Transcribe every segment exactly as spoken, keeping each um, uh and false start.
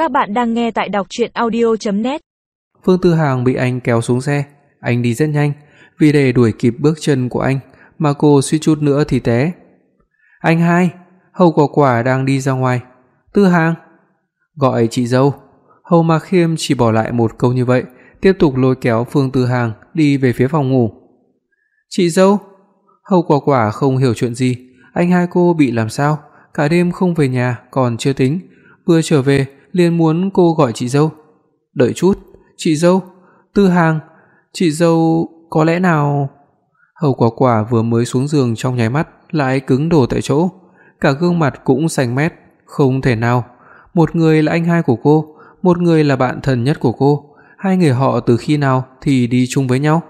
Các bạn đang nghe tại đọc truyện audio chấm net. Phương Tư Hàng bị anh kéo xuống xe, anh đi rất nhanh, vì để đuổi kịp bước chân của anh mà cô suýt chút nữa thì té. "Anh hai!" Hầu Quả Quả đang đi ra ngoài. "Tư Hàng!" Gọi chị dâu. Hầu Mạc Khiêm chỉ bỏ lại một câu như vậy, tiếp tục lôi kéo Phương Tư Hàng đi về phía phòng ngủ. "Chị dâu?" Hầu Quả Quả không hiểu chuyện gì, anh hai cô bị làm sao, cả đêm không về nhà còn chưa tính, vừa trở về liền muốn cô gọi chị dâu. "Đợi chút, chị dâu." "Tư Hàng, chị dâu có lẽ nào..." Hầu Quả Quả vừa mới xuống giường trong nháy mắt lại cứng đờ tại chỗ, cả gương mặt cũng xanh mét, không thể nào. Một người là anh hai của cô, một người là bạn thân nhất của cô, hai người họ từ khi nào thì đi chung với nhau?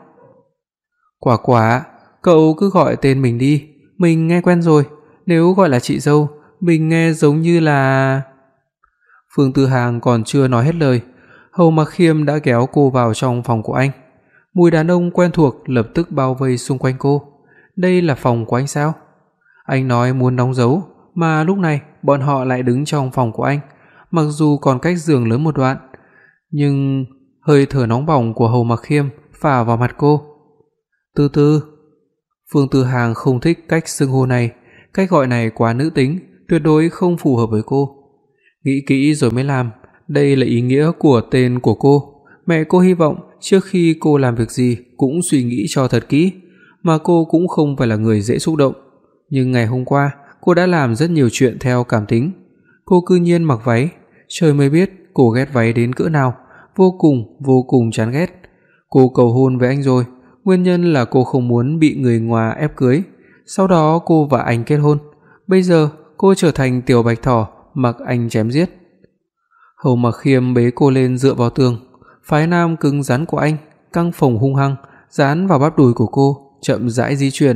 "Quả Quả, cậu cứ gọi tên mình đi, mình nghe quen rồi, nếu gọi là chị dâu, mình nghe giống như là..." Phương Tư Hàng còn chưa nói hết lời, Hầu Mạc Khiêm đã kéo cô vào trong phòng của anh. Mùi đàn ông quen thuộc lập tức bao vây xung quanh cô. Đây là phòng của anh sao? Anh nói muốn đóng dấu, mà lúc này bọn họ lại đứng trong phòng của anh, mặc dù còn cách giường lớn một đoạn, nhưng hơi thở nóng bỏng của Hầu Mạc Khiêm phả vào mặt cô. "Từ từ." Phương Tư Hàng không thích cách xưng hô này, cách gọi này quá nữ tính, tuyệt đối không phù hợp với cô. Nghĩ kỹ rồi mới làm, đây là ý nghĩa của tên của cô. Mẹ cô hy vọng trước khi cô làm việc gì cũng suy nghĩ cho thật kỹ, mà cô cũng không phải là người dễ xúc động. Nhưng ngày hôm qua, cô đã làm rất nhiều chuyện theo cảm tính. Cô cư nhiên mặc váy, trời mới biết cô ghét váy đến cỡ nào, vô cùng vô cùng chán ghét. Cô cầu hôn với anh rồi, nguyên nhân là cô không muốn bị người ngoài ép cưới. Sau đó cô và anh kết hôn. Bây giờ cô trở thành tiểu bạch thỏ mặc anh chém giết. Hầu Mạc Khiêm bế cô lên dựa vào tường, phái nam cứng rắn của anh căng phồng hung hăng dán vào bắp đùi của cô, chậm rãi di chuyển.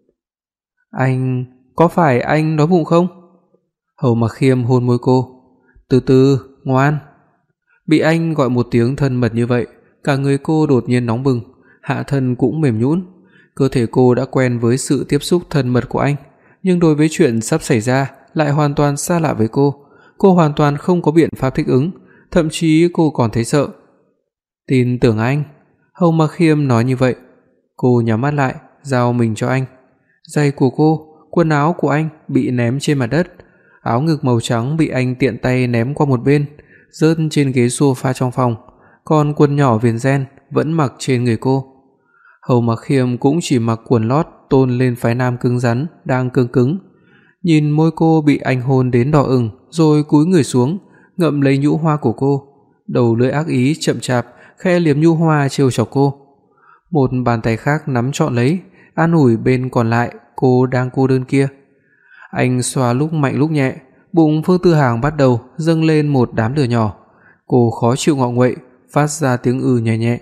"Anh, có phải anh đói bụng không?" Hầu Mạc Khiêm hôn môi cô. "Từ từ, ngoan." Bị anh gọi một tiếng thân mật như vậy, cả người cô đột nhiên nóng bừng, hạ thân cũng mềm nhũn. Cơ thể cô đã quen với sự tiếp xúc thân mật của anh, nhưng đối với chuyện sắp xảy ra lại hoàn toàn xa lạ với cô. Cô hoàn toàn không có biện pháp thích ứng, thậm chí cô còn thấy sợ. "Tin tưởng anh." Hầu Mạc Khiêm nói như vậy. Cô nhắm mắt lại, giao mình cho anh. Giày của cô, quần áo của anh bị ném trên mặt đất, áo ngực màu trắng bị anh tiện tay ném qua một bên, rớt trên ghế sofa trong phòng, còn quần nhỏ viền ren vẫn mặc trên người cô. Hầu Mạc Khiêm cũng chỉ mặc quần lót tôn lên phái nam cứng rắn đang cương cứng. Nhìn môi cô bị anh hôn đến đỏ ửng, rồi cúi người xuống, ngậm lấy nhũ hoa của cô, đầu lưỡi ác ý chậm chạp khẽ liếm nhũ hoa trêu chọc cô. Một bàn tay khác nắm trọn lấy, an ủi bên còn lại cô đang cô đơn kia. Anh xoa lúc mạnh lúc nhẹ, bụng Phương Tư Hàng bắt đầu dâng lên một đám lửa nhỏ. Cô khó chịu ngọ nguậy, phát ra tiếng ư nhẹ nhẹ.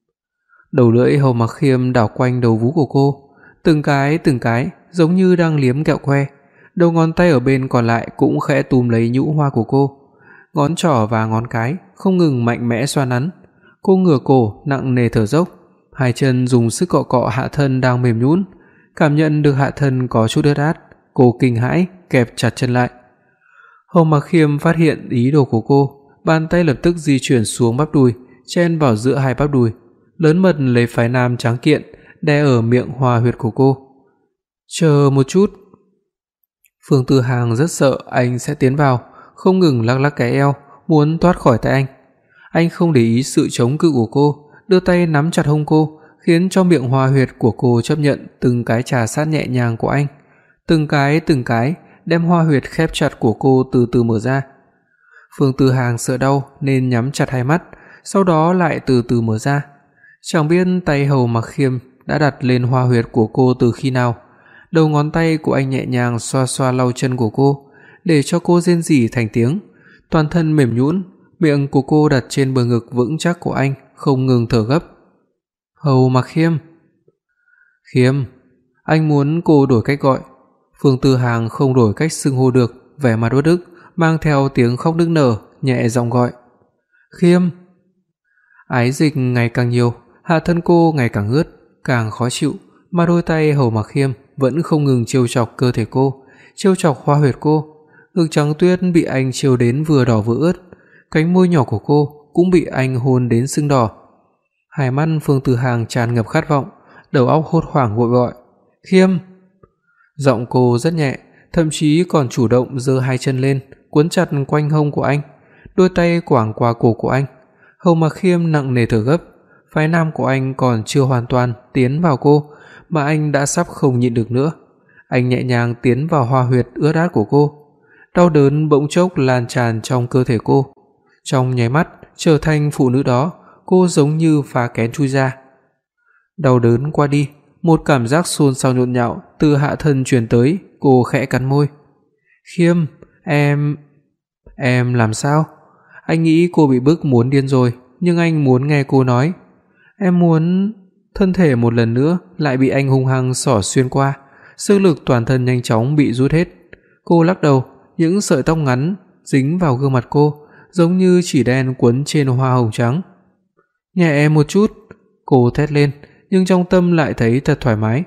Đầu lưỡi Hầu Mạc Khiêm đảo quanh đầu vú của cô, từng cái từng cái giống như đang liếm kẹo que. Đầu ngón tay ở bên còn lại cũng khẽ túm lấy nhũ hoa của cô, ngón trỏ và ngón cái không ngừng mạnh mẽ xoa nắn. Cô ngửa cổ nặng nề thở dốc, hai chân dùng sức cọ cọ hạ thân đang mềm nhũn. Cảm nhận được hạ thân có chút ướt át, cô kinh hãi kẹp chặt chân lại. Hầu Mạc Khiêm phát hiện ý đồ của cô, bàn tay lập tức di chuyển xuống bắp đùi, chen vào giữa hai bắp đùi, lớn mật lấy phái nam trắng kiện đè ở miệng hoa huyệt của cô. "Chờ một chút." Phương Tư Hàng rất sợ anh sẽ tiến vào, không ngừng lắc lắc cái eo, muốn thoát khỏi tay anh. Anh không để ý sự chống cự của cô, đưa tay nắm chặt hông cô, khiến cho miệng hoa huyệt của cô chấp nhận từng cái trà sát nhẹ nhàng của anh, từng cái từng cái đem hoa huyệt khép chặt của cô từ từ mở ra. Phương Tư Hàng sợ đau nên nhắm chặt hai mắt, sau đó lại từ từ mở ra. Chẳng biết tay Hầu Mạc Khiêm đã đặt lên hoa huyệt của cô từ khi nào. Đầu ngón tay của anh nhẹ nhàng xoa xoa lau chân của cô, để cho cô rên rỉ thành tiếng. Toàn thân mềm nhũn, miệng của cô đặt trên bờ ngực vững chắc của anh, không ngừng thở gấp. "Hầu Mạc Khiêm." "Khiêm." Anh muốn cô đổi cách gọi. Phương Tư Hàng không đổi cách xưng hô được, vẻ mặt uất ức, mang theo tiếng khóc nức nở, nhẹ giọng gọi. "Khiêm." Ái dịch ngày càng nhiều, hạ thân cô ngày càng ướt, càng khó chịu, mà đôi tay Hầu Mạc Khiêm vẫn không ngừng trêu chọc cơ thể cô, trêu chọc hoa huyệt cô. Ngực trắng tuyết bị anh trêu đến vừa đỏ vừa ướt, cánh môi nhỏ của cô cũng bị anh hôn đến sưng đỏ. Hai mắt Phương Từ Hàng tràn ngập khát vọng, đầu óc hốt hoảng vội gọi, "Khiêm!" Giọng cô rất nhẹ, thậm chí còn chủ động giơ hai chân lên, quấn chặt quanh hông của anh, đôi tay quàng qua cổ của anh. Hầu Mặc Khiêm nặng nề thở gấp, phái nam của anh còn chưa hoàn toàn tiến vào cô mà anh đã sắp không nhịn được nữa. Anh nhẹ nhàng tiến vào hoa huyệt ướt át của cô. Đau đớn bỗng chốc lan tràn trong cơ thể cô. Trong nháy mắt trở thành phụ nữ đó, cô giống như phá kén chui ra. Đau đớn qua đi, một cảm giác xôn xao nhộn nhạo từ hạ thân truyền tới, cô khẽ cắn môi. "Khiêm, em em làm sao?" Anh nghĩ cô bị bức muốn điên rồi, nhưng anh muốn nghe cô nói. "Em muốn..." Thân thể một lần nữa lại bị anh hung hăng xỏ xuyên qua, sức lực toàn thân nhanh chóng bị rút hết. Cô lắc đầu, những sợi tóc ngắn dính vào gương mặt cô, giống như chỉ đen quấn trên hoa hồng trắng. "Nhẹ em một chút." Cô thét lên, nhưng trong tâm lại thấy thật thoải mái.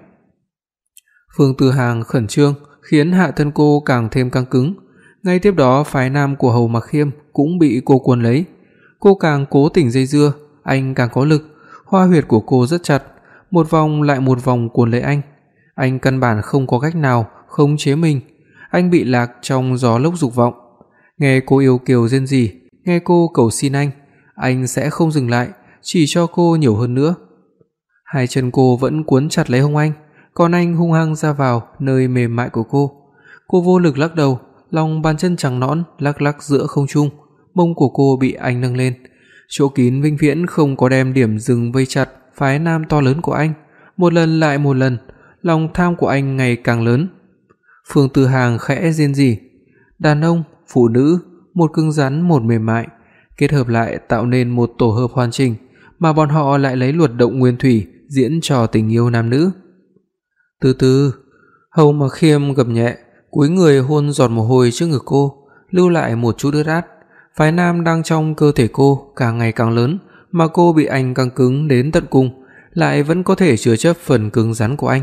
Phương Từ Hàng khẩn trương khiến hạ thân cô càng thêm căng cứng. Ngay tiếp đó phái nam của Hầu Mặc Khiêm cũng bị cô cuốn lấy. Cô càng cố tình dây dưa, anh càng có lực. Hoa huyệt của cô rất chặt, một vòng lại một vòng cuốn lấy anh. Anh căn bản không có cách nào khống chế mình. Anh bị lạc trong gió lốc dục vọng. Nghe cô yêu kiều rên rỉ, nghe cô cầu xin anh, anh sẽ không dừng lại, chỉ cho cô nhiều hơn nữa. Hai chân cô vẫn cuốn chặt lấy hông anh, còn anh hung hăng ra vào nơi mềm mại của cô. Cô vô lực lắc đầu, lòng bàn chân trắng nõn lắc lắc giữa không trung, mông của cô bị anh nâng lên. Chỗ kín vĩnh viễn không có đem điểm dừng vây chặt phái nam to lớn của anh, một lần lại một lần, lòng tham của anh ngày càng lớn. Phương Từ Hàng khẽ rên rỉ. Đàn ông, phụ nữ, một cứng rắn một mềm mại, kết hợp lại tạo nên một tổ hợp hoàn chỉnh, mà bọn họ lại lấy luật động nguyên thủy diễn trò tình yêu nam nữ. Từ từ, Hầu Mặc Khiêm gầm nhẹ, cúi người hôn giọt mồ hôi trước ngực cô, lưu lại một chút ướt át. Phái nam đang trong cơ thể cô càng ngày càng lớn, mà cô bị anh căng cứng đến tận cùng, lại vẫn có thể chứa chấp phần cứng rắn của anh.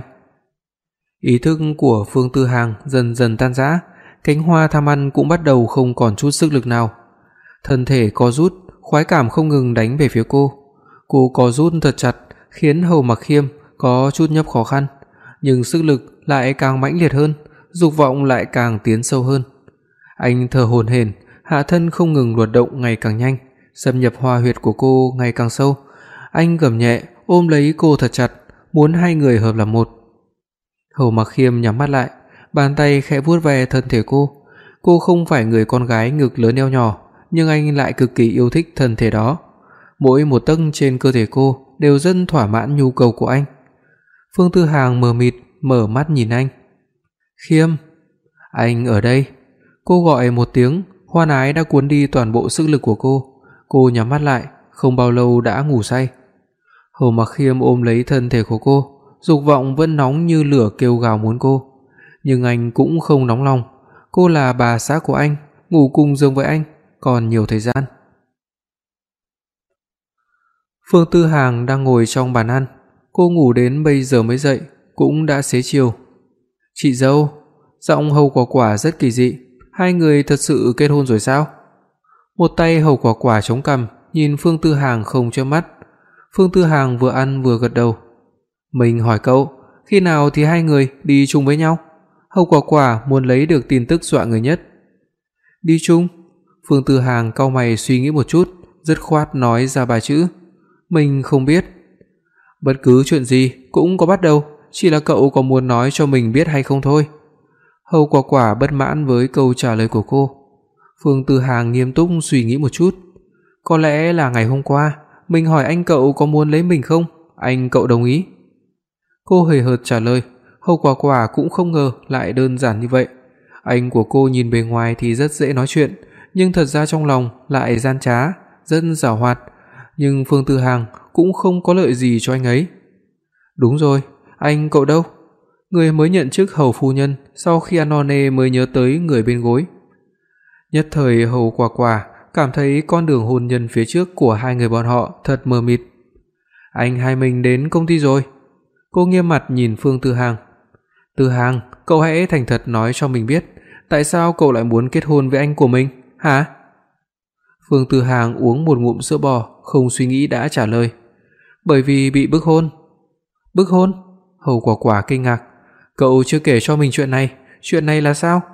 Ý thức của Phương Từ Hàng dần dần tan rã, cánh hoa tham ăn cũng bắt đầu không còn chút sức lực nào. Thân thể co rút, khoái cảm không ngừng đánh về phía cô. Cô co rút thật chặt, khiến Hầu Mặc Khiêm có chút nhấp khó khăn, nhưng sức lực lại càng mãnh liệt hơn, dục vọng lại càng tiến sâu hơn. Anh thở hổn hển, hạ thân không ngừng luật động ngày càng nhanh, xâm nhập hoa huyệt của cô ngày càng sâu. Anh gầm nhẹ, ôm lấy cô thật chặt, muốn hai người hợp làm một. Hầu Mặc Khiêm nhắm mắt lại, bàn tay khẽ vuốt ve thân thể cô. Cô không phải người con gái ngực lớn eo nhỏ, nhưng anh lại cực kỳ yêu thích thân thể đó. Mỗi một tấc trên cơ thể cô đều rất thỏa mãn nhu cầu của anh. Phương Từ Hàng mờ mịt mở mắt nhìn anh. "Khiêm, anh ở đây." Cô gọi một tiếng, hoan ái đã cuốn đi toàn bộ sức lực của cô. Cô nhắm mắt lại, không bao lâu đã ngủ say. Hầu Mặc Khiêm ôm lấy thân thể của cô, dục vọng vẫn nóng như lửa kêu gào muốn cô. Nhưng anh cũng không nóng lòng, cô là bà xã của anh, ngủ cùng giường với anh, còn nhiều thời gian. Phương Tư Hàng đang ngồi trong bàn ăn, cô ngủ đến bây giờ mới dậy, cũng đã xế chiều. "Chị dâu." Giọng Hầu Quả Quả rất kỳ dị, "Hai người thật sự kết hôn rồi sao?" Một tay Hầu Quả Quả chống cằm, nhìn Phương Tư Hàng không chớp mắt. Phương Tư Hàng vừa ăn vừa gật đầu. "Mình hỏi cậu, khi nào thì hai người đi chung với nhau?" Hầu Quả Quả muốn lấy được tin tức dọa người nhất. "Đi chung?" Phương Tư Hàng cau mày suy nghĩ một chút, dứt khoát nói ra ba chữ. "Mình không biết." "Bất cứ chuyện gì cũng có bắt đầu, chỉ là cậu có muốn nói cho mình biết hay không thôi." Hầu Quả Quả bất mãn với câu trả lời của cô. Phương Tư Hàng nghiêm túc suy nghĩ một chút. "Có lẽ là ngày hôm qua, mình hỏi anh cậu có muốn lấy mình không, anh cậu đồng ý." Cô hời hợt trả lời. Hầu Quả Quả cũng không ngờ lại đơn giản như vậy. Anh của cô nhìn bề ngoài thì rất dễ nói chuyện, nhưng thật ra trong lòng lại gian trá, rất giàu hoạt. Nhưng Phương Tư Hàng cũng không có lợi gì cho anh ấy. "Đúng rồi, anh cậu đâu?" Người mới nhận chức hầu phu nhân sau khi ăn no nê mới nhớ tới người bên gối. Nhất thời Hầu Quả Quả cảm thấy con đường hôn nhân phía trước của hai người bọn họ thật mờ mịt. "Anh hai mình đến công ty rồi." Cô nghiêm mặt nhìn Phương Tư Hàng. "Tư Hàng, cậu hãy thành thật nói cho mình biết, tại sao cậu lại muốn kết hôn với anh của mình, hả?" Phương Tư Hàng uống một ngụm sữa bò, không suy nghĩ đã trả lời. Bởi vì bị bức hôn. Bức hôn? Hầu Quả Quả kinh ngạc. Cậu chưa kể cho mình chuyện này, chuyện này là sao?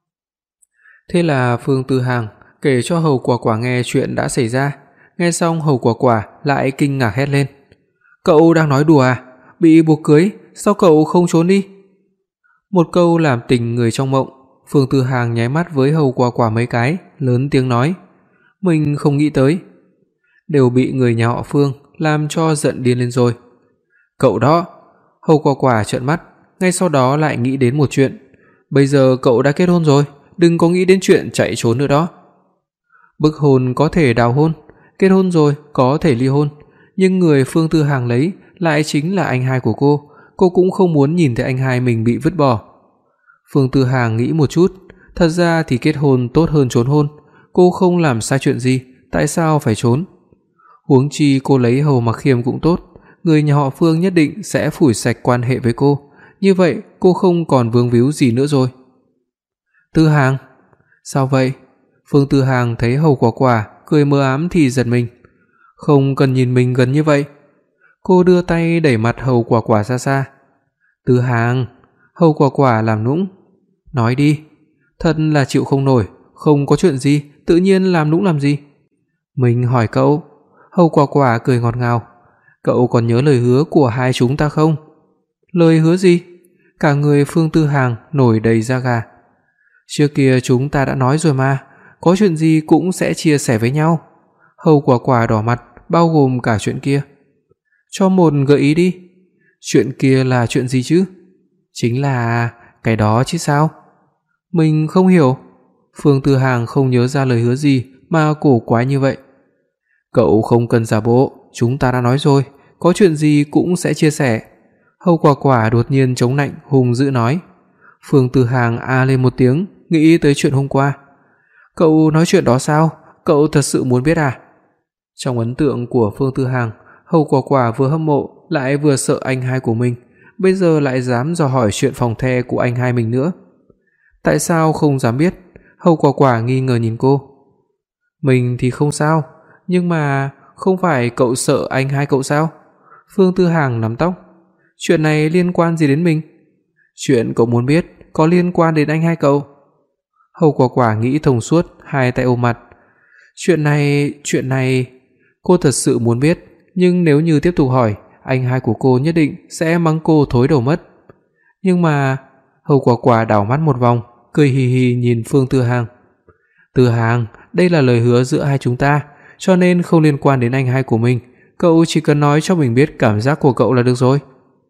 Thế là Phương Tư Hàng kể cho Hầu Quả Quả nghe chuyện đã xảy ra. Nghe xong Hầu Quả Quả lại kinh ngạc hét lên. Cậu đang nói đùa à? Bị buộc cưới, sao cậu không trốn đi? Một câu làm tỉnh người trong mộng. Phương Tư Hàng nháy mắt với Hầu Quả Quả mấy cái, lớn tiếng nói. Mình không nghĩ tới. Đều bị người nhà họ Phương làm cho giận điên lên rồi. Cậu đó. Hầu Quả Quả trợn mắt, ngay sau đó lại nghĩ đến một chuyện. Bây giờ cậu đã kết hôn rồi, đừng có nghĩ đến chuyện chạy trốn nữa đó. Bức hôn có thể đào hôn, kết hôn rồi có thể ly hôn, nhưng người Phương Tư Hàng lấy lại chính là anh hai của cô, cô cũng không muốn nhìn thấy anh hai mình bị vứt bỏ. Phương Tư Hàng nghĩ một chút, thật ra thì kết hôn tốt hơn trốn hôn, cô không làm sai chuyện gì, tại sao phải trốn? Huống chi cô lấy Hầu Mặc Khiêm cũng tốt, người nhà họ Phương nhất định sẽ phủi sạch quan hệ với cô, như vậy cô không còn vướng víu gì nữa rồi. Tư Hàng, sao vậy? Phương Tư Hàng thấy Hầu Quả Quả cười mờ ám thì giật mình. Không cần nhìn mình gần như vậy. Cô đưa tay đẩy mặt Hầu Quả Quả ra xa. Tư Hàng, Hầu Quả Quả làm nũng. Nói đi, thật là chịu không nổi, không có chuyện gì, tự nhiên làm nũng làm gì? Mình hỏi cậu. Hầu Quả Quả cười ngọt ngào. Cậu còn nhớ lời hứa của hai chúng ta không? Lời hứa gì? Cả người Phương Tư Hàng nổi đầy da gà. Trước kia chúng ta đã nói rồi mà, có chuyện gì cũng sẽ chia sẻ với nhau. Hầu Quả Quả đỏ mặt, bao gồm cả chuyện kia. Cho một gợi ý đi. Chuyện kia là chuyện gì chứ? Chính là cái đó chứ sao? Mình không hiểu. Phương Tư Hàng không nhớ ra lời hứa gì mà cổ quái như vậy. Cậu không cần giả bộ, chúng ta đã nói rồi, có chuyện gì cũng sẽ chia sẻ. Hầu Quả Quả đột nhiên chống nạnh hùng dữ nói. Phương Tư Hàng a lên một tiếng, nghĩ tới chuyện hôm qua. Cậu nói chuyện đó sao? Cậu thật sự muốn biết à? Trong ấn tượng của Phương Tư Hàng, Hầu Quả Quả vừa hâm mộ lại vừa sợ anh hai của mình, bây giờ lại dám dò hỏi chuyện phòng the của anh hai mình nữa. Tại sao không dám biết? Hầu Quả Quả nghi ngờ nhìn cô. Mình thì không sao, nhưng mà không phải cậu sợ anh hai cậu sao? Phương Tư Hàng nắm tóc. Chuyện này liên quan gì đến mình? Chuyện cậu muốn biết có liên quan đến anh hai cậu. Hầu Quả Quả nghĩ thông suốt, hai tay ôm mặt. Chuyện này, chuyện này, cô thật sự muốn biết, nhưng nếu như tiếp tục hỏi, anh hai của cô nhất định sẽ mắng cô thối đầu mất. Nhưng mà, Hầu Quả Quả đảo mắt một vòng, cười hì hì nhìn Phương Tư Hàng. Tư Hàng, đây là lời hứa giữa hai chúng ta, cho nên không liên quan đến anh hai của mình, cậu chỉ cần nói cho mình biết cảm giác của cậu là được rồi.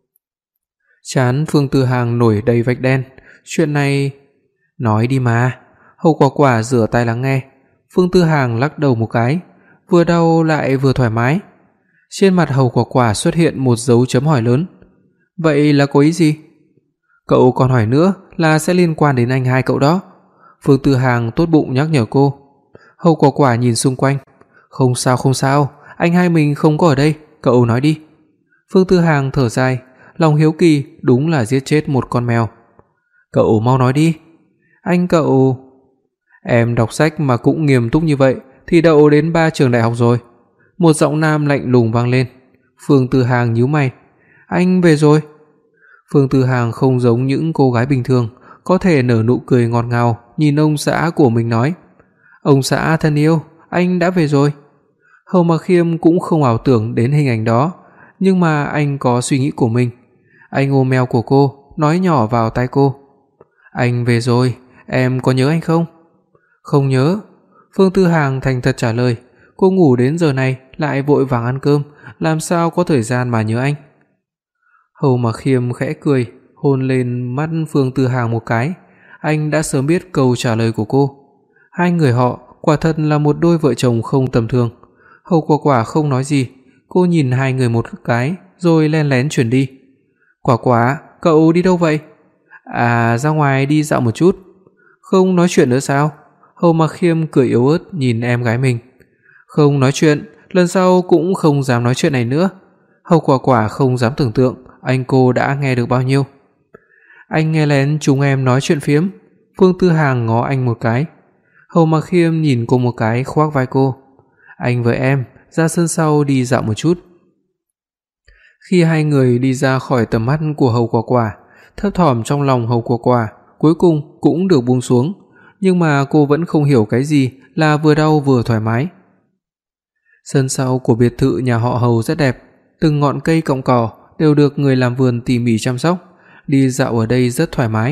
Trán Phương Tư Hàng nổi đầy vạch đen, chuyện này... Nói đi mà. Hầu Quả Quả rửa tai lắng nghe. Phương Tư Hàng lắc đầu một cái, vừa đau lại vừa thoải mái. Trên mặt Hầu Quả Quả xuất hiện một dấu chấm hỏi lớn. Vậy là có ý gì? Cậu còn hỏi nữa là sẽ liên quan đến anh hai cậu đó. Phương Tư Hàng tốt bụng nhắc nhở cô. Hầu Quả Quả nhìn xung quanh. Không sao không sao, anh hai mình không có ở đây, cậu nói đi. Phương Tư Hàng thở dài, lòng hiếu kỳ đúng là giết chết một con mèo. Cậu mau nói đi. Anh cậu... Em đọc sách mà cũng nghiêm túc như vậy thì đậu đến ba trường đại học rồi. Một giọng nam lạnh lùng vang lên. Phương Tư Hàng nhíu mày. Anh về rồi. Phương Tư Hàng không giống những cô gái bình thường, có thể nở nụ cười ngọt ngào nhìn ông xã của mình nói. Ông xã thân yêu, anh đã về rồi. Hầu Mặc Khiêm cũng không ảo tưởng đến hình ảnh đó, nhưng mà anh có suy nghĩ của mình. Anh ôm eo của cô, nói nhỏ vào tai cô. Anh về rồi, em có nhớ anh không? Không nhớ. Phương Tư Hàng thành thật trả lời. Cô ngủ đến giờ này lại vội vàng ăn cơm, làm sao có thời gian mà nhớ anh. Hầu Mặc Khiêm khẽ cười, hôn lên mắt Phương Tư Hàng một cái. Anh đã sớm biết câu trả lời của cô. Hai người họ quả thật là một đôi vợ chồng không tầm thường. Hầu Quả Quả không nói gì, cô nhìn hai người một cái rồi len lén chuyển đi. Quả Quả, cậu đi đâu vậy? À, ra ngoài đi dạo một chút. Không nói chuyện nữa sao? Hầu Mặc Khiêm cười yếu ớt nhìn em gái mình. Không nói chuyện, lần sau cũng không dám nói chuyện này nữa. Hầu Quả Quả không dám tưởng tượng anh cô đã nghe được bao nhiêu. Anh nghe lén chúng em nói chuyện phiếm. Phương Tư Hàng ngó anh một cái. Hầu Mặc Khiêm nhìn cô một cái, khoác vai cô. Anh với em ra sân sau đi dạo một chút. Khi hai người đi ra khỏi tầm mắt của Hầu Quả Quả, thấp thỏm trong lòng Hầu Quả Quả cuối cùng cũng được buông xuống, nhưng mà cô vẫn không hiểu cái gì là vừa đau vừa thoải mái. Sân sau của biệt thự nhà họ Hầu rất đẹp, từng ngọn cây cọng cỏ đều được người làm vườn tỉ mỉ chăm sóc, đi dạo ở đây rất thoải mái.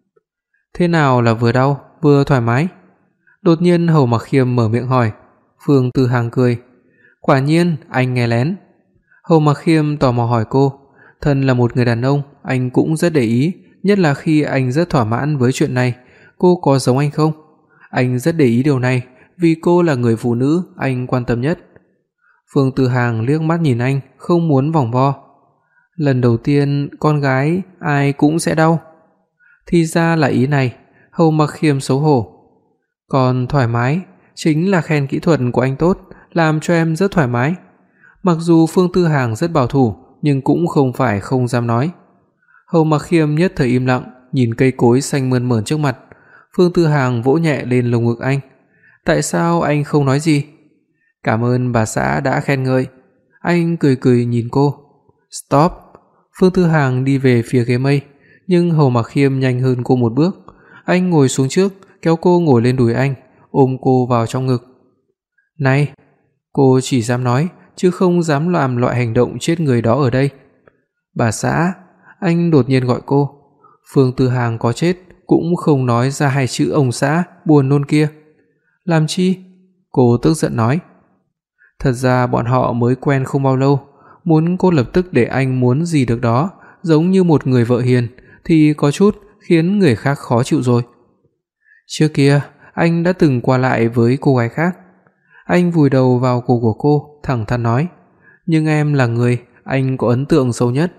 Thế nào là vừa đau vừa thoải mái? Đột nhiên Hầu Mặc Khiêm mở miệng hỏi. Phương Tư Hàng cười. Quả nhiên anh nghe lén. Hầu Mặc Khiêm tò mò hỏi cô, thân là một người đàn ông, anh cũng rất để ý, nhất là khi anh rất thỏa mãn với chuyện này, cô có giống anh không? Anh rất để ý điều này, vì cô là người phụ nữ anh quan tâm nhất. Phương Tư Hàng liếc mắt nhìn anh, không muốn vòng vo. Lần đầu tiên con gái ai cũng sẽ đau. Thì ra là ý này. Hầu Mặc Khiêm xấu hổ. Còn thoải mái chính là khen kỹ thuật của anh tốt, làm cho em rất thoải mái. Mặc dù Phương Tư Hàng rất bảo thủ, nhưng cũng không phải không dám nói. Hầu Mặc Khiêm nhất thời im lặng, nhìn cây cối xanh mơn mởn trước mặt. Phương Tư Hàng vỗ nhẹ lên lồng ngực anh. Tại sao anh không nói gì? Cảm ơn bà xã đã khen ngợi. Anh cười cười nhìn cô. Stop. Phương Tư Hàng đi về phía ghế mây, nhưng Hầu Mặc Khiêm nhanh hơn cô một bước. Anh ngồi xuống trước, kéo cô ngồi lên đùi anh, ôm cô vào trong ngực. Này, cô chỉ dám nói, chứ không dám làm loại hành động chết người đó ở đây. Bà xã, anh đột nhiên gọi cô. Phương Tư Hàng có chết cũng không nói ra hai chữ ông xã buồn nôn kia. Làm chi? Cô tức giận nói. Thật ra bọn họ mới quen không bao lâu, muốn cô lập tức để anh muốn gì được đó, giống như một người vợ hiền, thì có chút khiến người khác khó chịu rồi. Trước kia, anh đã từng qua lại với cô gái khác. Anh vùi đầu vào cổ của cô, thẳng thắn nói, nhưng em là người anh có ấn tượng sâu nhất.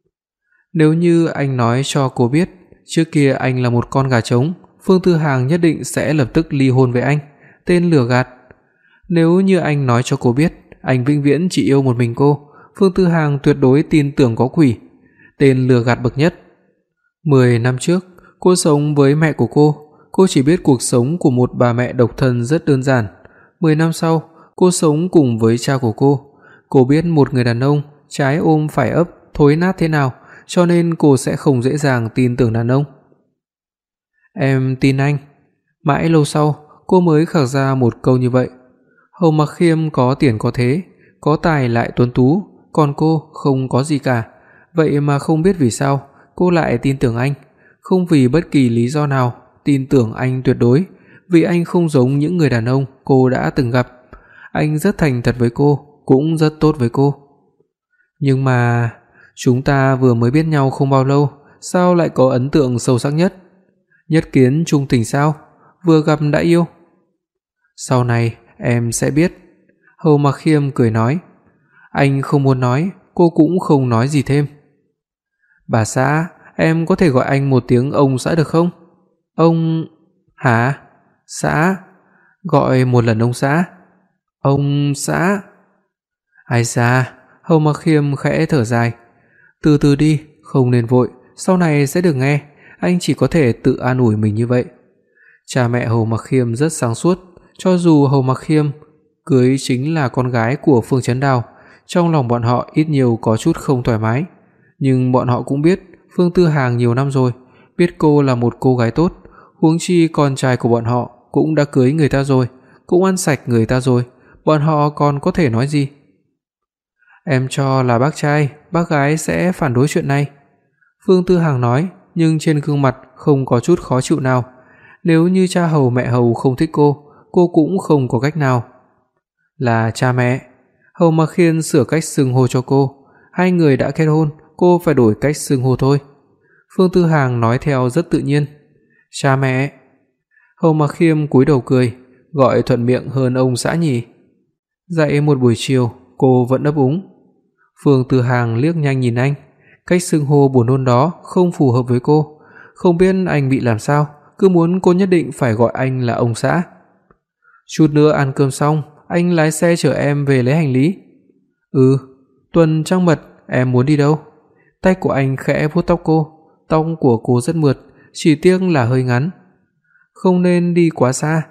Nếu như anh nói cho cô biết, trước kia anh là một con gà trống, Phương Tư Hàng nhất định sẽ lập tức ly hôn với anh, tên lừa gạt. Nếu như anh nói cho cô biết, anh vĩnh viễn chỉ yêu một mình cô, Phương Tư Hàng tuyệt đối tin tưởng có quỷ, tên lừa gạt bậc nhất. Mười năm trước, cô sống với mẹ của cô, cô chỉ biết cuộc sống của một bà mẹ độc thân rất đơn giản. Mười năm sau, cô sống cùng với cha của cô, cô biết một người đàn ông trái ôm phải ấp, thối nát thế nào, cho nên cô sẽ không dễ dàng tin tưởng đàn ông. Em tin anh. Mãi lâu sau, cô mới khạc ra một câu như vậy. Hầu Mặc Khiêm có tiền có thế, có tài lại tuấn tú, còn cô không có gì cả. Vậy mà không biết vì sao cô lại tin tưởng anh, không vì bất kỳ lý do nào, tin tưởng anh tuyệt đối, vì anh không giống những người đàn ông cô đã từng gặp. Anh rất thành thật với cô, cũng rất tốt với cô. Nhưng mà chúng ta vừa mới biết nhau không bao lâu, sao lại có ấn tượng sâu sắc nhất? Nhất kiến trung tình sao? Vừa gặp đã yêu? Sau này em sẽ biết. Hầu Mặc Khiêm cười nói. Anh không muốn nói, cô cũng không nói gì thêm. Bà xã, em có thể gọi anh một tiếng ông xã được không? Ông... Hả? Xã? Gọi một lần ông xã. Ông xã? Ai da? Hầu Mặc Khiêm khẽ thở dài. Từ từ đi, không nên vội, sau này sẽ được nghe. Anh chỉ có thể tự an ủi mình như vậy. Cha mẹ Hầu Mặc Khiêm rất sáng suốt, cho dù Hầu Mặc Khiêm cưới chính là con gái của Phương Chấn Đào, trong lòng bọn họ ít nhiều có chút không thoải mái. Nhưng bọn họ cũng biết Phương Tư Hàng nhiều năm rồi, biết cô là một cô gái tốt, huống chi con trai của bọn họ cũng đã cưới người ta rồi, cũng ăn sạch người ta rồi, bọn họ còn có thể nói gì? Em cho là bác trai, bác gái sẽ phản đối chuyện này. Phương Tư Hàng nói, nhưng trên gương mặt không có chút khó chịu nào. Nếu như cha Hầu mẹ Hầu không thích cô, cô cũng không có cách nào. Là cha mẹ. Hầu Mặc Khiêm sửa cách xưng hô cho cô. Hai người đã kết hôn, cô phải đổi cách xưng hô thôi. Phương Tư Hàng nói theo rất tự nhiên. Cha mẹ. Hầu Mặc Khiêm cúi đầu cười, gọi thuận miệng hơn ông xã nhỉ. Dạy một buổi chiều, cô vẫn ấp úng. Phương Tư Hàng liếc nhanh nhìn anh, cách xưng hô buồn nôn đó không phù hợp với cô, không biết anh bị làm sao, cứ muốn cô nhất định phải gọi anh là ông xã. Chút nữa ăn cơm xong, anh lái xe chở em về lấy hành lý. Ừ, tuần trăng mật, em muốn đi đâu? Tay của anh khẽ vuốt tóc cô, tóc của cô rất mượt, chỉ tiếc là hơi ngắn. Không nên đi quá xa.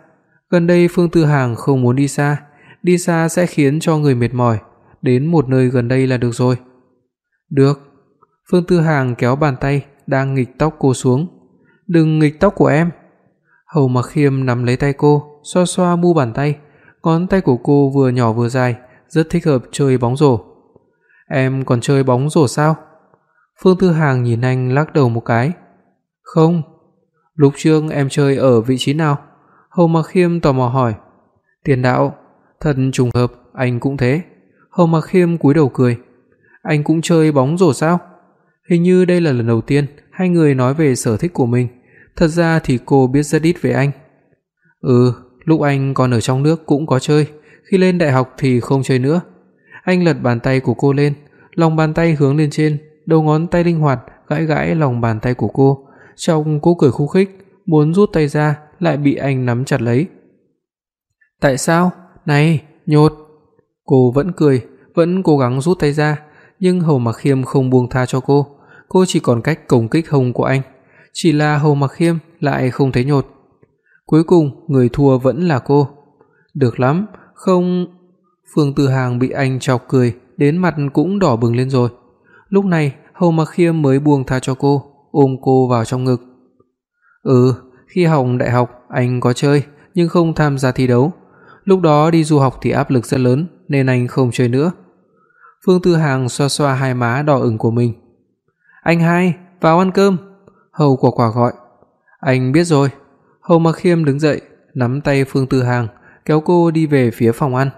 Gần đây Phương Tư Hàng không muốn đi xa, đi xa sẽ khiến cho người mệt mỏi, đến một nơi gần đây là được rồi. Được. Phương Tư Hàng kéo bàn tay đang nghịch tóc cô xuống. Đừng nghịch tóc của em. Hầu Mặc Khiêm nắm lấy tay cô, xoa xoa mu bàn tay, ngón tay của cô vừa nhỏ vừa dài, rất thích hợp chơi bóng rổ. Em còn chơi bóng rổ sao? Phương Tư Hàng nhìn anh lắc đầu một cái. Không. Lúc trước em chơi ở vị trí nào? Hầu Mặc Khiêm tò mò hỏi. Tiền đạo. Thật trùng hợp, anh cũng thế. Hầu Mặc Khiêm cúi đầu cười. Anh cũng chơi bóng rổ sao? Hình như đây là lần đầu tiên hai người nói về sở thích của mình. Thật ra thì cô biết rất ít về anh. Ừ, lúc anh còn ở trong nước cũng có chơi, khi lên đại học thì không chơi nữa. Anh lật bàn tay của cô lên, lòng bàn tay hướng lên trên, đầu ngón tay linh hoạt gãi gãi lòng bàn tay của cô. Trông cô cười khúc khích, muốn rút tay ra lại bị anh nắm chặt lấy. Tại sao? Này, nhột. Cô vẫn cười, vẫn cố gắng rút tay ra, nhưng Hầu Mặc Khiêm không buông tha cho cô. Cô chỉ còn cách công kích hông của anh, chỉ là Hầu Mặc Khiêm lại không thấy nhột. Cuối cùng người thua vẫn là cô. Được lắm, không. Phương Tư Hàng bị anh chọc cười đến mặt cũng đỏ bừng lên rồi. Lúc này Hầu Mặc Khiêm mới buông tha cho cô, ôm cô vào trong ngực. Ừ, khi học đại học anh có chơi nhưng không tham gia thi đấu. Lúc đó đi du học thì áp lực rất lớn nên anh không chơi nữa. Phương Tư Hàng xoa xoa hai má đỏ ửng của mình. Anh hai, vào ăn cơm. Hầu Quả Quả gọi. Anh biết rồi. Hầu Mặc Khiêm đứng dậy, nắm tay Phương Tư Hàng, kéo cô đi về phía phòng ăn.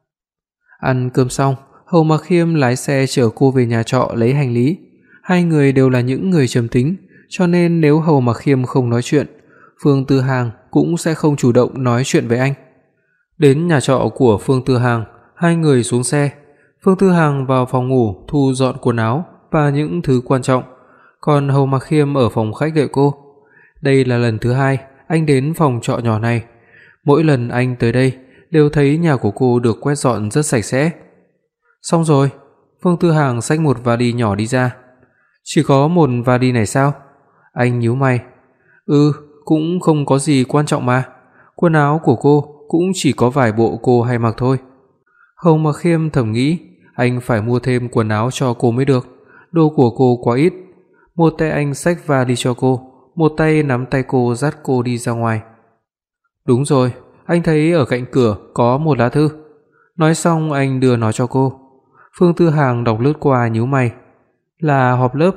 Ăn cơm xong, Hầu Mặc Khiêm lái xe chở cô về nhà trọ lấy hành lý. Hai người đều là những người trầm tính, cho nên nếu Hầu Mặc Khiêm không nói chuyện, Phương Tư Hàng cũng sẽ không chủ động nói chuyện với anh. Đến nhà trọ của Phương Tư Hàng, hai người xuống xe. Phương Tư Hàng vào phòng ngủ thu dọn quần áo và những thứ quan trọng, còn Hầu Mặc Khiêm ở phòng khách đợi cô. Đây là lần thứ hai anh đến phòng trọ nhỏ này. Mỗi lần anh tới đây đều thấy nhà của cô được quét dọn rất sạch sẽ. Xong rồi, Phương Tư Hàng xách một vali nhỏ đi ra. Chỉ có một vali này sao? Anh nhíu mày. Ừ, cũng không có gì quan trọng mà. Quần áo của cô cũng chỉ có vài bộ cô hay mặc thôi. Hầu Mặc Khiêm thầm nghĩ, anh phải mua thêm quần áo cho cô mới được. Đồ của cô quá ít. Một tay anh xách vali cho cô, một tay nắm tay cô dắt cô đi ra ngoài. Đúng rồi, anh thấy ở cạnh cửa có một lá thư. Nói xong anh đưa nó cho cô. Phương Tư Hàng đọc lướt qua nhíu mày. Là họp lớp.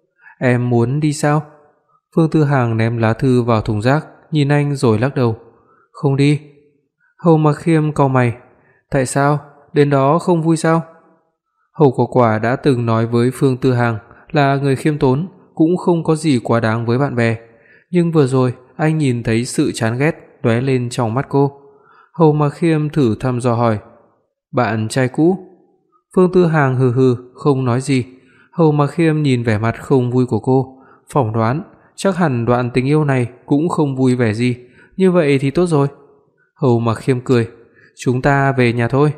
Em muốn đi sao? Phương Tư Hàng ném lá thư vào thùng rác, nhìn anh rồi lắc đầu. Không đi. Hầu Mặc Khiêm cau mày. Tại sao? Đến đó không vui sao? Hầu Quả Quả đã từng nói với Phương Tư Hàng là người khiêm tốn, cũng không có gì quá đáng với bạn bè. Nhưng vừa rồi anh nhìn thấy sự chán ghét lóe lên trong mắt cô. Hầu Mặc Khiêm thử thăm dò hỏi. Bạn trai cũ? Phương Tư Hàng hừ hừ không nói gì. Hầu Mặc Khiêm nhìn vẻ mặt không vui của cô, phỏng đoán chắc hẳn đoạn tình yêu này cũng không vui vẻ gì. Như vậy thì tốt rồi. Hầu Mặc Khiêm cười. Chúng ta về nhà thôi.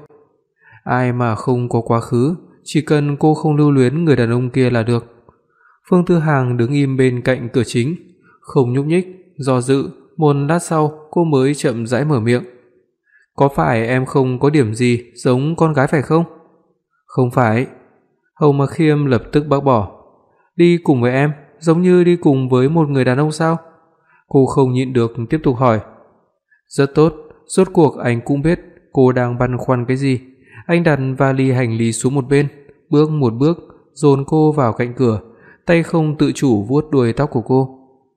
Ai mà không có quá khứ, chỉ cần cô không lưu luyến người đàn ông kia là được. Phương Tư Hàng đứng im bên cạnh cửa chính, không nhúc nhích, do dự, một lát sau cô mới chậm rãi mở miệng. Có phải em không có điểm gì giống con gái phải không? Không phải. Hầu Mặc Khiêm lập tức bác bỏ. Đi cùng với em giống như đi cùng với một người đàn ông sao? Cô không nhịn được tiếp tục hỏi. Rất tốt, rốt cuộc anh cũng biết cô đang băn khoăn cái gì. Anh đặt vali hành lý xuống một bên, bước một bước dồn cô vào cạnh cửa, tay không tự chủ vuốt đuôi tóc của cô.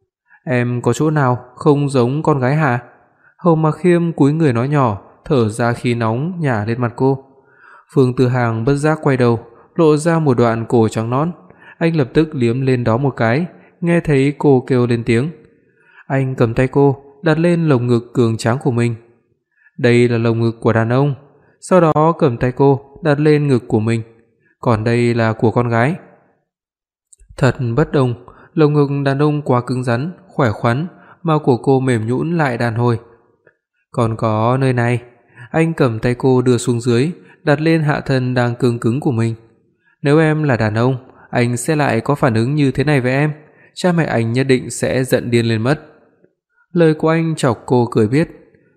Em có chỗ nào không giống con gái hả? Hầu Mặc Khiêm cúi người nói nhỏ, thở ra khí nóng nhả lên mặt cô. Phương Tư Hàng bất giác quay đầu, lộ ra một đoạn cổ trắng nõn. Anh lập tức liếm lên đó một cái, nghe thấy cô kêu lên tiếng. Anh cầm tay cô, đặt lên lồng ngực cường tráng của mình. Đây là lồng ngực của đàn ông. Sau đó cầm tay cô, đặt lên ngực của mình. Còn đây là của con gái. Thật bất đồng, lồng ngực đàn ông quá cứng rắn, khỏe khoắn, mà của cô mềm nhũn lại đàn hồi. Còn có nơi này. Anh cầm tay cô đưa xuống dưới, đặt lên hạ thân đang cứng cứng của mình. Nếu em là đàn ông, anh sẽ lại có phản ứng như thế này với em, cha mẹ anh nhất định sẽ giận điên lên mất. Lời của anh chọc cô cười biết.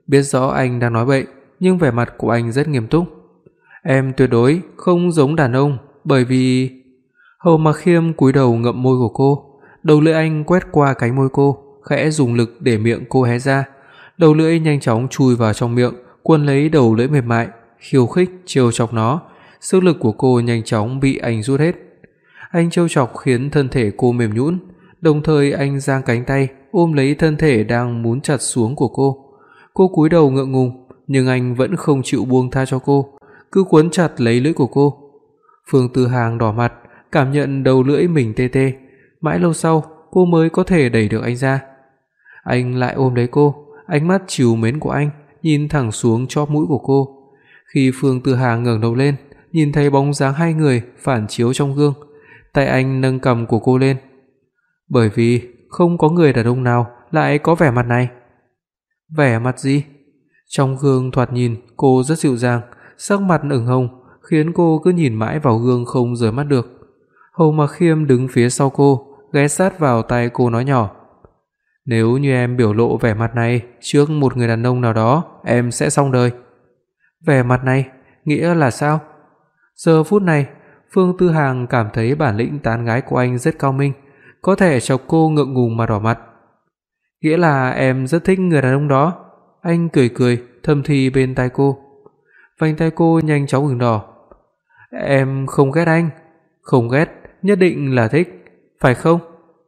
biết rõ anh đang nói bậy, nhưng vẻ mặt của anh rất nghiêm túc. Em tuyệt đối không giống đàn ông, bởi vì Hầu Mặc Khiêm cúi đầu ngậm môi của cô, đầu lưỡi anh quét qua cánh môi cô, khẽ dùng lực để miệng cô hé ra. Đầu lưỡi nhanh chóng chui vào trong miệng, cuốn lấy đầu lưỡi mềm mại, khiêu khích trêu chọc nó. Sức lực của cô nhanh chóng bị anh rút hết. Anh trêu chọc khiến thân thể cô mềm nhũn, đồng thời anh giang cánh tay ôm lấy thân thể đang muốn chặt xuống của cô. Cô cúi đầu ngượng ngùng, nhưng anh vẫn không chịu buông tha cho cô, cứ quấn chặt lấy lưỡi của cô. Phương Tư Hàng đỏ mặt, cảm nhận đầu lưỡi mình tê tê, mãi lâu sau cô mới có thể đẩy được anh ra. Anh lại ôm lấy cô, ánh mắt trìu mến của anh nhìn thẳng xuống chóp mũi của cô. Khi Phương Tư Hàng ngẩng đầu lên, nhìn thấy bóng dáng hai người phản chiếu trong gương, tay anh nâng cằm của cô lên. Bởi vì không có người đàn ông nào lại có vẻ mặt này. Vẻ mặt gì? Trong gương thoạt nhìn cô rất dịu dàng, sắc mặt ửng hồng, khiến cô cứ nhìn mãi vào gương không rời mắt được. Hầu Mặc Khiêm đứng phía sau cô, ghé sát vào tai cô nói nhỏ: "Nếu như em biểu lộ vẻ mặt này trước một người đàn ông nào đó, em sẽ xong đời." Vẻ mặt này nghĩa là sao? Giờ phút này, Phương Tư Hàng cảm thấy bản lĩnh tán gái của anh rất cao minh, có thể chọc cô ngượng ngùng mà đỏ mặt. Nghĩa là em rất thích người đàn ông đó. Anh cười cười, thầm thì bên tai cô. Vành tai cô nhanh chóng ửng đỏ. Em không ghét anh. Không ghét, nhất định là thích, phải không?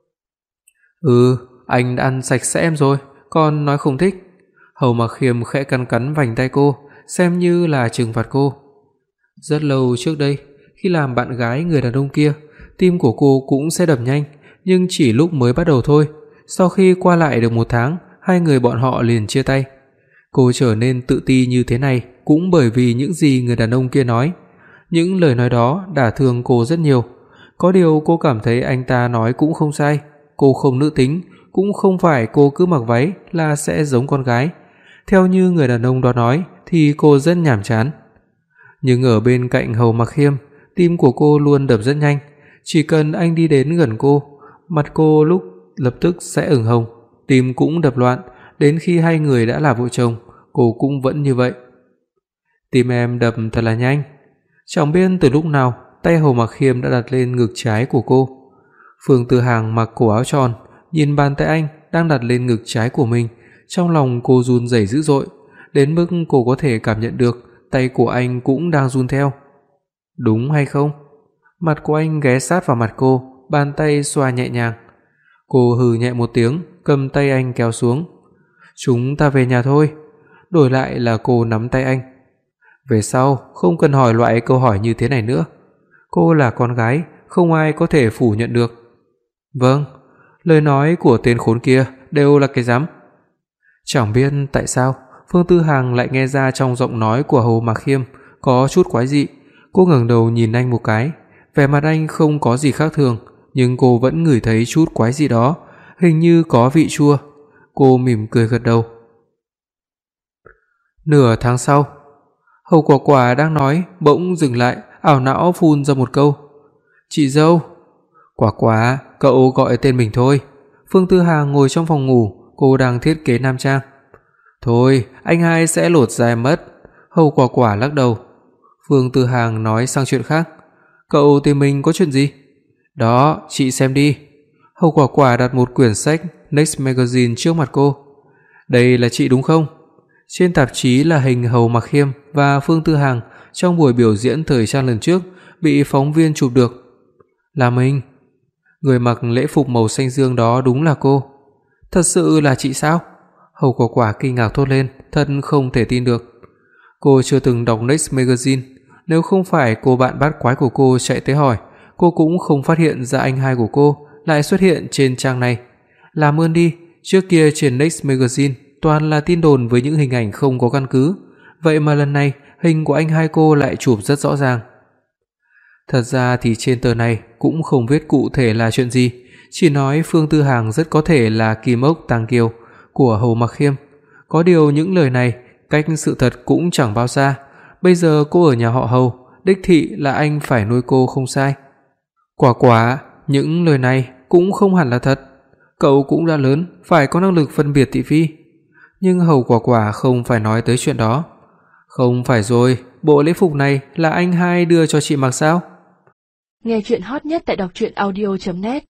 Ừ, anh đã ăn sạch sẽ em rồi, còn nói không thích. Hầu Mặc Khiêm khẽ cắn cắn vành tai cô, xem như là trừng phạt cô. Rất lâu trước đây, khi làm bạn gái người đàn ông kia, tim của cô cũng sẽ đập nhanh, nhưng chỉ lúc mới bắt đầu thôi. Sau khi qua lại được một tháng, hai người bọn họ liền chia tay. Cô trở nên tự ti như thế này cũng bởi vì những gì người đàn ông kia nói. Những lời nói đó đả thương cô rất nhiều. Có điều cô cảm thấy anh ta nói cũng không sai. Cô không nữ tính, cũng không phải cô cứ mặc váy là sẽ giống con gái. Theo như người đàn ông đó nói thì cô rất nhàm chán. Nhưng ở bên cạnh Hầu Mặc Khiêm, tim của cô luôn đập rất nhanh. Chỉ cần anh đi đến gần cô, mặt cô lúc lập tức sẽ ửng hồng, tim cũng đập loạn. Đến khi hai người đã là vợ chồng, cô cũng vẫn như vậy. Tim em đập thật là nhanh. Chẳng biết từ lúc nào, tay Hầu Mặc Khiêm đã đặt lên ngực trái của cô. Phương Tư Hàng mặc cổ áo tròn, nhìn bàn tay anh đang đặt lên ngực trái của mình, trong lòng cô run rẩy dữ dội, đến mức cô có thể cảm nhận được tay của anh cũng đang run theo. Đúng hay không? Mặt của anh ghé sát vào mặt cô, bàn tay xoa nhẹ nhàng. Cô hừ nhẹ một tiếng, cầm tay anh kéo xuống. Chúng ta về nhà thôi. Đổi lại là cô nắm tay anh. Về sau không cần hỏi loại câu hỏi như thế này nữa. Cô là con gái, không ai có thể phủ nhận được. Vâng, lời nói của tên khốn kia đều là cái rắm. Chẳng biết tại sao Phương Tư Hàng lại nghe ra trong giọng nói của Hầu Mặc Khiêm có chút quái dị. Cô ngẩng đầu nhìn anh một cái, vẻ mặt anh không có gì khác thường, nhưng cô vẫn ngửi thấy chút quái gì đó, hình như có vị chua. Cô mỉm cười gật đầu. Nửa tháng sau, Hầu Quả Quả đang nói bỗng dừng lại, ảo não phun ra một câu: "Chị dâu." "Quả Quả, cậu gọi tên mình thôi." Phương Tư Hàng ngồi trong phòng ngủ, cô đang thiết kế nam trang. "Thôi, anh hai sẽ lột da em mất." Hầu Quả Quả lắc đầu. Phương Tư Hàng nói sang chuyện khác: "Cậu tìm mình có chuyện gì?" "Đó, chị xem đi." Hầu Quả Quả đặt một quyển sách Next Magazine trước mặt cô. "Đây là chị đúng không?" Trên tạp chí là hình Hầu Mặc Khiêm và Phương Tư Hàng trong buổi biểu diễn thời trang lần trước bị phóng viên chụp được. "Là mình." Người mặc lễ phục màu xanh dương đó đúng là cô. "Thật sự là chị sao?" Hầu Quả Quả kinh ngạc thốt lên, thật không thể tin được. Cô chưa từng đọc Next Magazine, nếu không phải cô bạn bát quái của cô chạy tới hỏi, cô cũng không phát hiện ra anh hai của cô lại xuất hiện trên trang này. Làm ơn đi, trước kia trên Next Magazine toàn là tin đồn với những hình ảnh không có căn cứ, vậy mà lần này hình của anh hai cô lại chụp rất rõ ràng. Thật ra thì trên tờ này cũng không viết cụ thể là chuyện gì, chỉ nói Phương Tư Hàng rất có thể là Kim Ốc Tàng Kiều của Hầu Mặc Khiêm. Có điều những lời này cách sự thật cũng chẳng bao xa. Bây giờ cô ở nhà họ Hầu, đích thị là anh phải nuôi cô không sai. Quả quả, những lời này cũng không hẳn là thật. Cậu cũng đã lớn, phải có năng lực phân biệt thị phi. Nhưng Hầu Quả Quả không phải nói tới chuyện đó. Không phải rồi, bộ lễ phục này là anh hai đưa cho chị mặc sao? Nghe truyện hot nhất tại đọc truyện audio chấm net